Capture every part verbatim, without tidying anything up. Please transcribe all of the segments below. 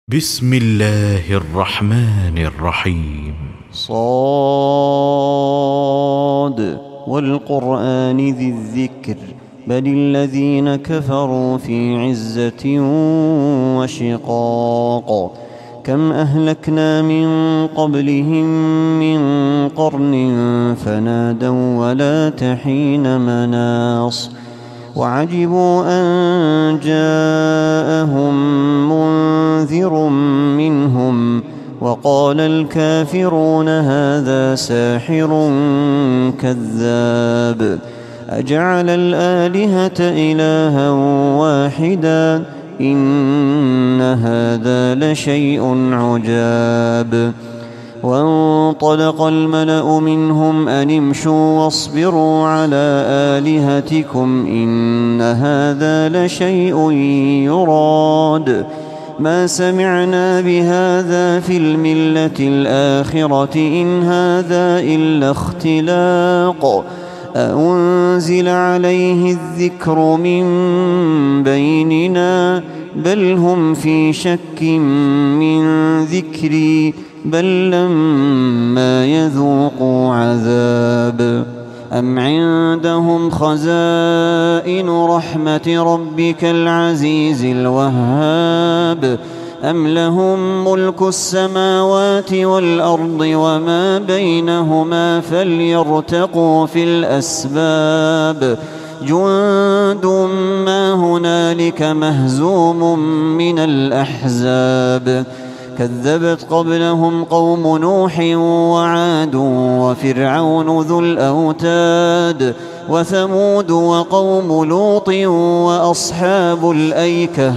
بسم الله الرحمن الرحيم. صاد والقرآن ذي الذكر بل الذين كفروا في عزة وشقاق. كم أهلكنا من قبلهم من قرن فنادوا ولا تحين مناص وعجبوا أن جاءهم منذر منهم وقال الكافرون هذا ساحر كذاب أجعل الآلهة إلها واحدا إن هذا لشيء عجاب. وانطلق الملأ منهم أن امشوا واصبروا على آلهتكم إن هذا لشيء يراد ما سمعنا بهذا في الملة الآخرة إن هذا إلا اختلاق أأنزل عليه الذكر من بيننا بل هم في شك من ذكري بل لما يذوقوا عذاب. أم عندهم خزائن رحمة ربك العزيز الوهاب أم لهم ملك السماوات والأرض وما بينهما فليرتقوا في الأسباب. جند ما هنالك مهزوم من الأحزاب. كذبت قبلهم قوم نوح وعاد وفرعون ذو الأوتاد وثمود وقوم لوط وأصحاب الأيكة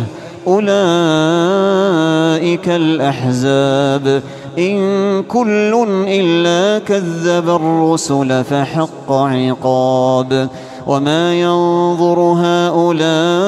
أولئك الأحزاب إن كل إلا كذب الرسل فحق عقاب. وما ينظر هؤلاء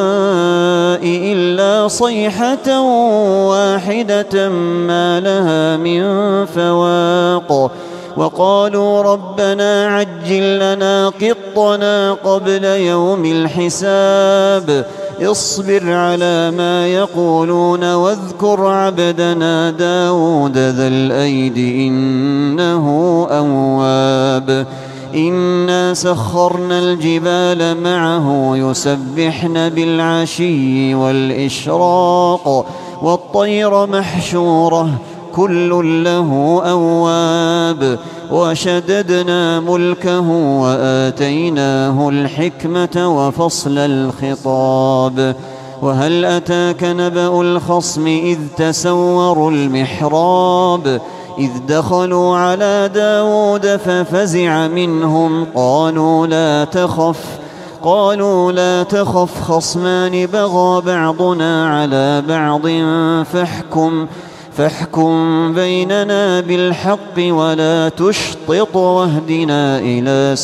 إلا صيحة واحدة ما لها من فواق. وقالوا ربنا عجل لنا قطنا قبل يوم الحساب اصبر على ما يقولون واذكر عبدنا داود ذا الأيد إنه أواب. إنا سخرنا الجبال معه يسبحن بالعشي والإشراق والطير محشورة كل له أواب. وشددنا ملكه وآتيناه الحكمة وفصل الخطاب. وهل أتاك نبأ الخصم إذ تسوروا المحراب إذ دخلوا على داود ففزع منهم قالوا لا تخف قالوا لا تخف خصمان بغى بعضنا على بعض فاحكم فاحكم بيننا بالحق ولا تشطط واهدنا إلى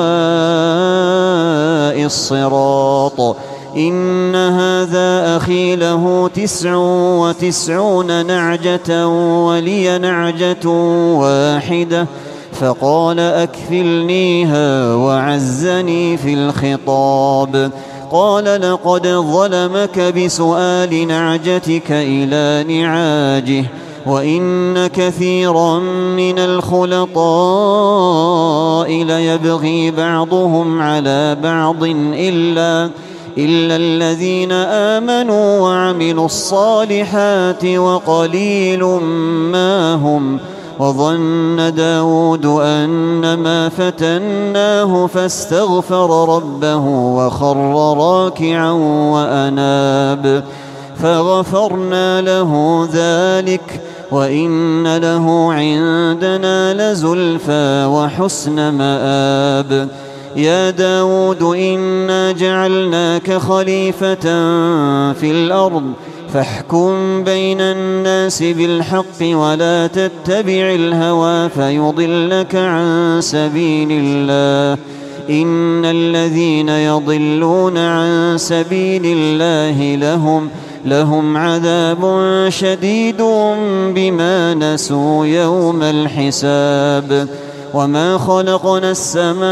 سواء الصراط. إن هذا أخي له تسع وتسعون نعجة ولي نعجة واحدة فقال أكفلنيها وعزني في الخطاب. قال لقد ظلمك بسؤال نعجتك إلى نعاجه وإن كثيرا من الخلطاء ليبغي بعضهم على بعض إلا إلا الذين آمنوا وعملوا الصالحات وقليل ما هم. وظن داود أنما فتناه فاستغفر ربه وخر راكعا وأناب فغفرنا له ذلك وإن له عندنا لزلفى وحسن مآب. يا داود إنا جعلناك خليفة في الأرض فاحكم بين الناس بالحق ولا تتبع الهوى فيضلك عن سبيل الله. إن الذين يضلون عن سبيل الله لهم لهم عذاب شديد بما نسوا يوم الحساب. وما خلقنا السماء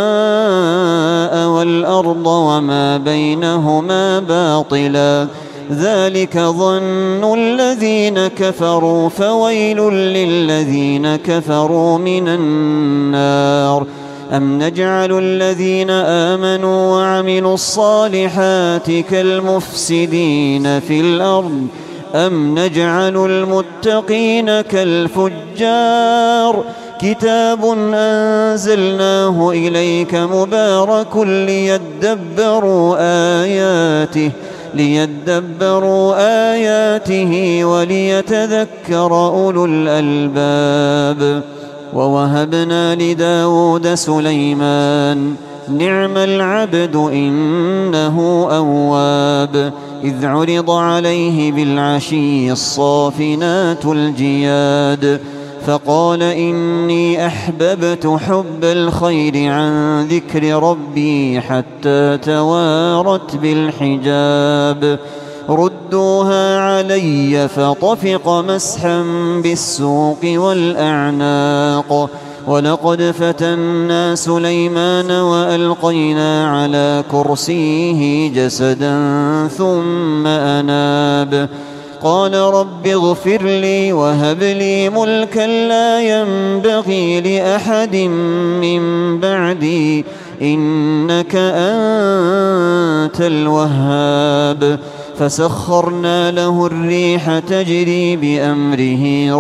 والأرض وما بينهما باطلا ذلك ظن الذين كفروا فويل للذين كفروا من النار أم نجعل الذين آمنوا وعملوا الصالحات كالمفسدين في الأرض أم نجعل المتقين كالفجار كتاب أنزلناه إليك مبارك ليدبروا آياته ليدبروا آياته وليتذكر أولو الألباب ووهبنا لداود سليمان نعم العبد إنه أواب إذ عرض عليه بالعشي الصافنات الجياد فقال إني أحببت حب الخير عن ذكر ربي حتى توارت بالحجاب ردوها علي فطفق مسحا بالسوق والأعناق ولقد فتنا سليمان وألقينا على كرسيه جسدا ثم أناب قال رب اغفر لي وهب لي ملكا لا ينبغي لأحد من بعدي إنك أنت الوهاب فسخرنا له الريح تجري بأمره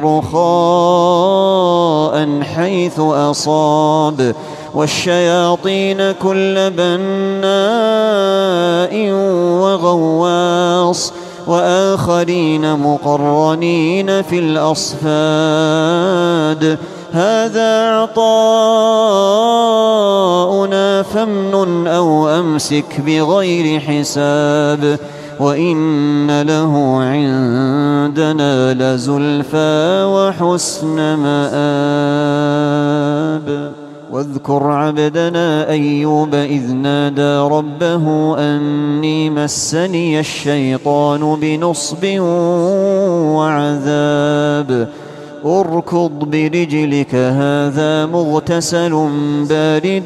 رخاء حيث أصاب والشياطين كل بناء وغواص وآخرين مقرنين في الأصفاد هذا عطاؤنا فامنن أو أمسك بغير حساب وإن له عندنا لزلفى وحسن مآب واذكر عبدنا أيوب إذ نادى ربه أني مسني الشيطان بنصب وعذاب اركض برجلك هذا مغتسل بارد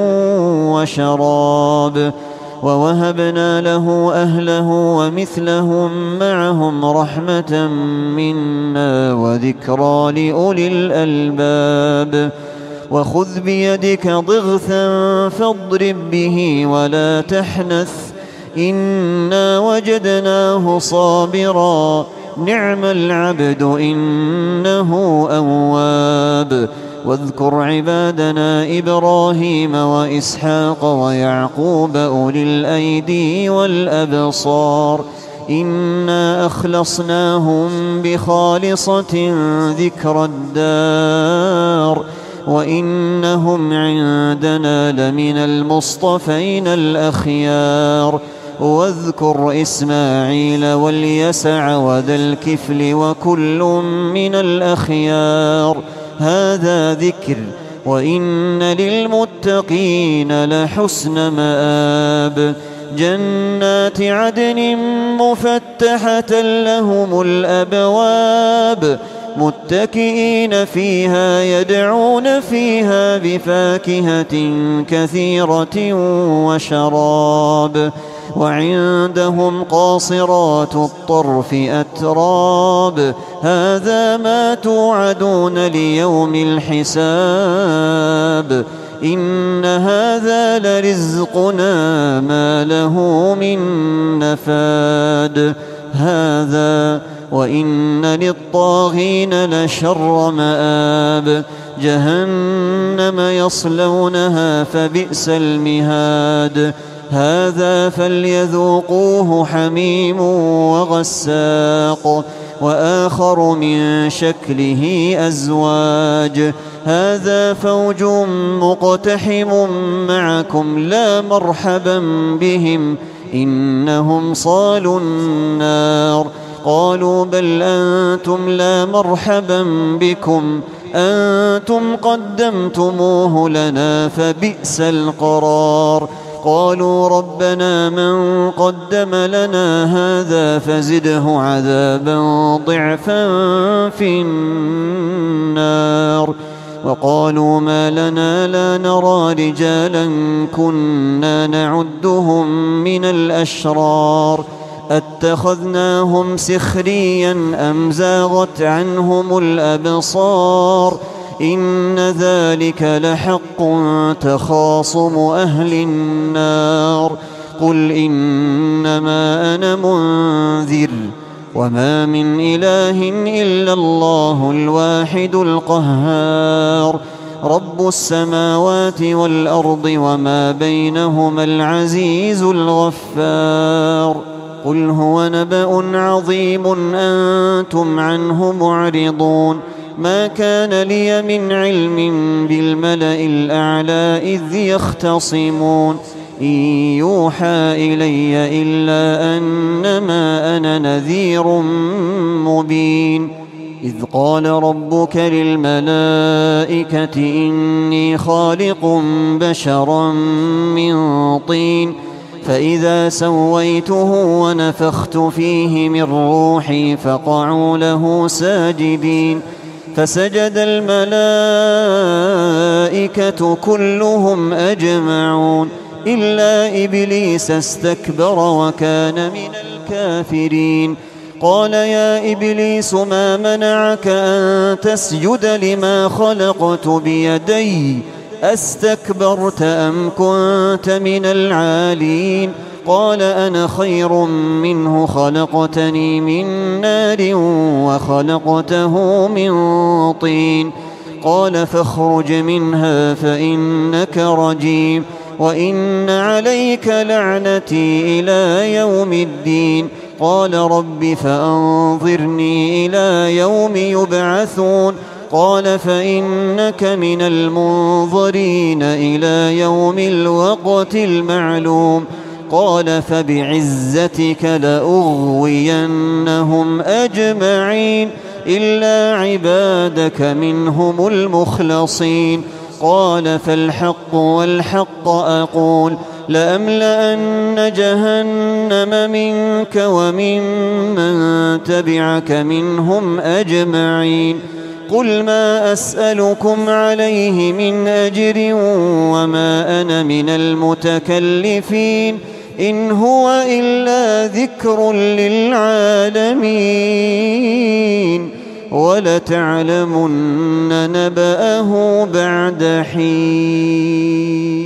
وشراب ووهبنا له أهله ومثلهم معهم رحمة منا وذكرى لأولي الألباب وخذ بيدك ضغثا فاضرب به ولا تحنث إنا وجدناه صابرا نعم العبد إنه أواب واذكر عبادنا إبراهيم وإسحاق ويعقوب أولي الأيدي والأبصار إنا أخلصناهم بخالصة ذكر الدار وإنهم عندنا لمن المصطفين الأخيار واذكر إسماعيل واليسع وذا الكفل وكل من الأخيار هذا ذكر وإن للمتقين لحسن مآب جنات عدن مفتحة لهم الأبواب متكئين فيها يدعون فيها بفاكهة كثيرة وشراب وعندهم قاصرات الطرف أتراب هذا ما توعدون ليوم الحساب إن هذا لرزقنا ما له من نفاد هذا وإن للطاغين لشر مآب جهنم يصلونها فبئس المهاد هذا فليذوقوه حميم وغساق وآخر من شكله أزواج هذا فوج مقتحم معكم لا مرحبا بهم إنهم صالوا النار قالوا بل أنتم لا مرحبا بكم أنتم قدمتموه لنا فبئس القرار قالوا ربنا من قدم لنا هذا فزده عذابا ضعفا في النار وقالوا ما لنا لا نرى رجالا كنا نعدهم من الأشرار أتخذناهم سخريا أم زاغت عنهم الأبصار إن ذلك لحق تخاصم أهل النار قل إنما أنا منذر وما من إله إلا الله الواحد القهار رب السماوات والأرض وما بينهما العزيز الغفار قل هو نبأ عظيم أنتم عنه معرضون ما كان لي من علم بالملأ الأعلى إذ يختصمون إن يوحى إلي إلا أنما أنا نذير مبين إذ قال ربك للملائكة إني خالق بشرا من طين فإذا سويته ونفخت فيه من روحي فقعوا له ساجدين فسجد الملائكة كلهم أجمعون إلا إبليس استكبر وكان من الكافرين قال يا إبليس ما منعك أن تسجد لما خلقت بيدي أستكبرت أم كنت من العالين قال أنا خير منه خلقتني من نار وخلقته من طين قال فاخرج منها فإنك رجيم وإن عليك لعنتي إلى يوم الدين قال رب فأنظرني إلى يوم يبعثون قال فإنك من المنظرين إلى يوم الوقت المعلوم قال فبعزتك لأغوينهم أجمعين إلا عبادك منهم المخلصين قال فالحق والحق أقول لأملأن جهنم منك وممن تبعك منهم أجمعين قل ما أسألكم عليه من أجر وما أنا من المتكلفين إن هو إلا ذكر للعالمين ولتعلمن نبأه بعد حين.